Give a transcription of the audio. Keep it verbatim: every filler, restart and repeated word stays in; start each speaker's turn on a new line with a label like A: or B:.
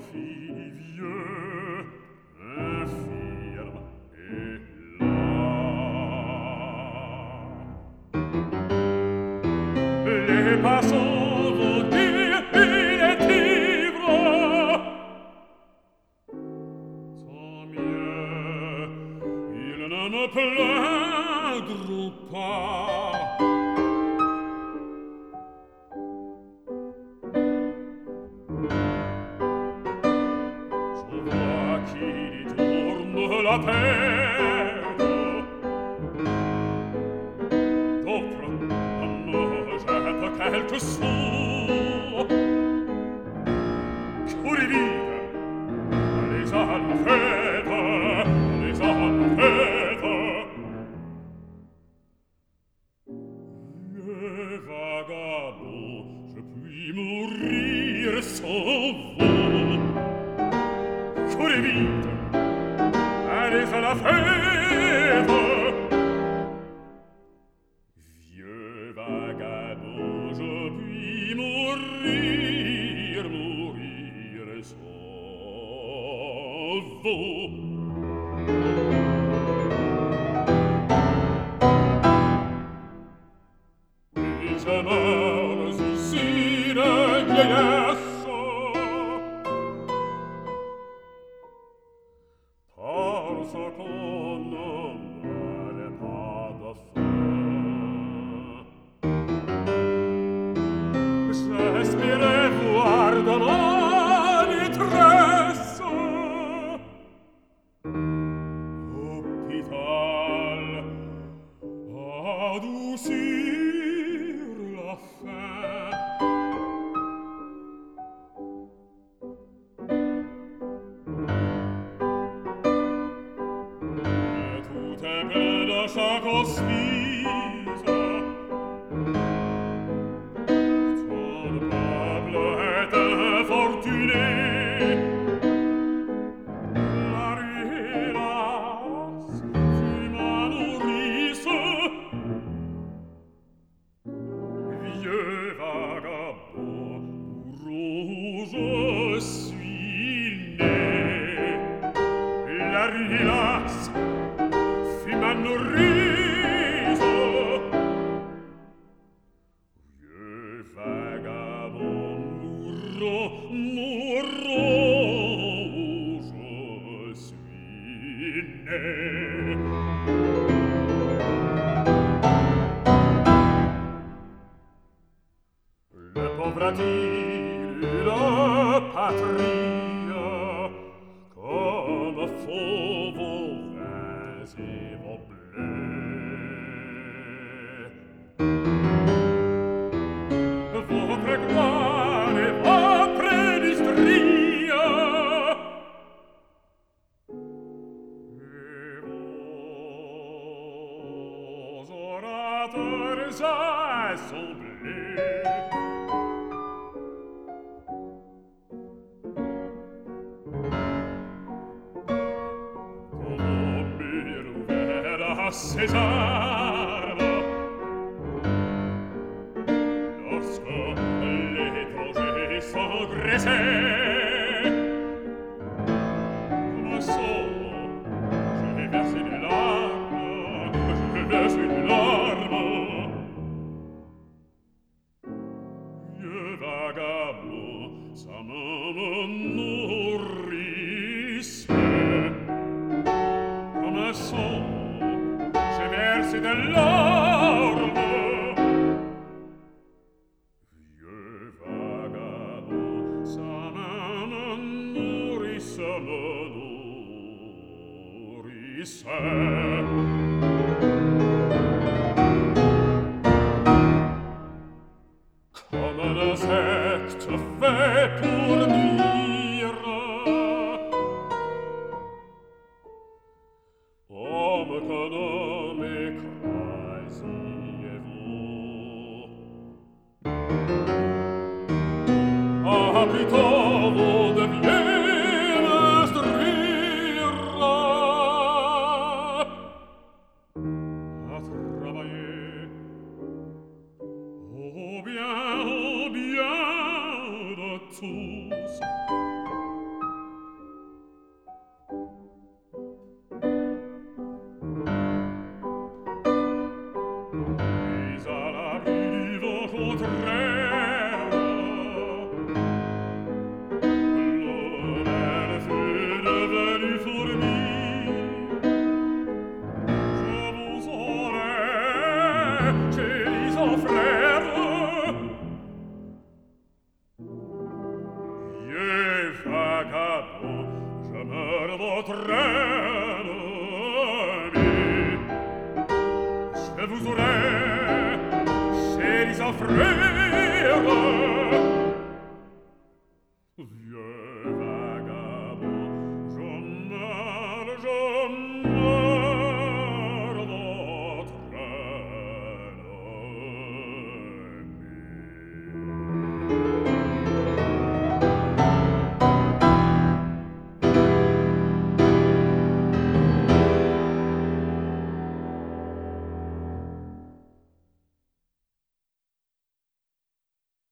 A: fit vieux, infirme et las. Les passants vont dire il est ivre. Tant mieux, ils ne me plaindront pas. Je vois qu'il y tourne la tête. D'autres me jettent quelques sous. Courez vite, allez à la fête, allez à la fête. Vieux vagabond, je puis mourir sans vous. Courez vite, allez à la fête. Vieux vagabond, je puis mourir, mourir sans vous. Et je meurs ici de vieillesse, parce qu'on ne meurt pas de faim. J'espérais voir de ma détresse l'hôpital adoucir la faim. Et tout est plein de chaque hospice. Ton peuple est infortuné. La rue, hélas, fut ma nourrice. Vieux vagabond, rouge je suis né. La rue, hélas, fut ma nourrice. Vieux vagabond, mourant, mourant, je suis né. Le pauvre a-t-il une patrie, comme font vos vins et vos blés? Votre gloire et votre industrie, et vos orateurs assemblés, à ses armes, lorsque l'étranger s'engraissait. Comme ça, j'ai versé des larmes, j'ai versé des larmes. Vieux vagabond, sa main me nourrissait. Comme ça, j'ai versé des larmes. Vieux vagabond, sa main me nourrissait, me nourrissait. Comme un insecte fait pour nuire, homme que ne m'écrasiez-vous. Ah, plutôt vous deviez m'instruire à travailler au bien, au bien de tous. ennemis. Je vous aurais, chers frères,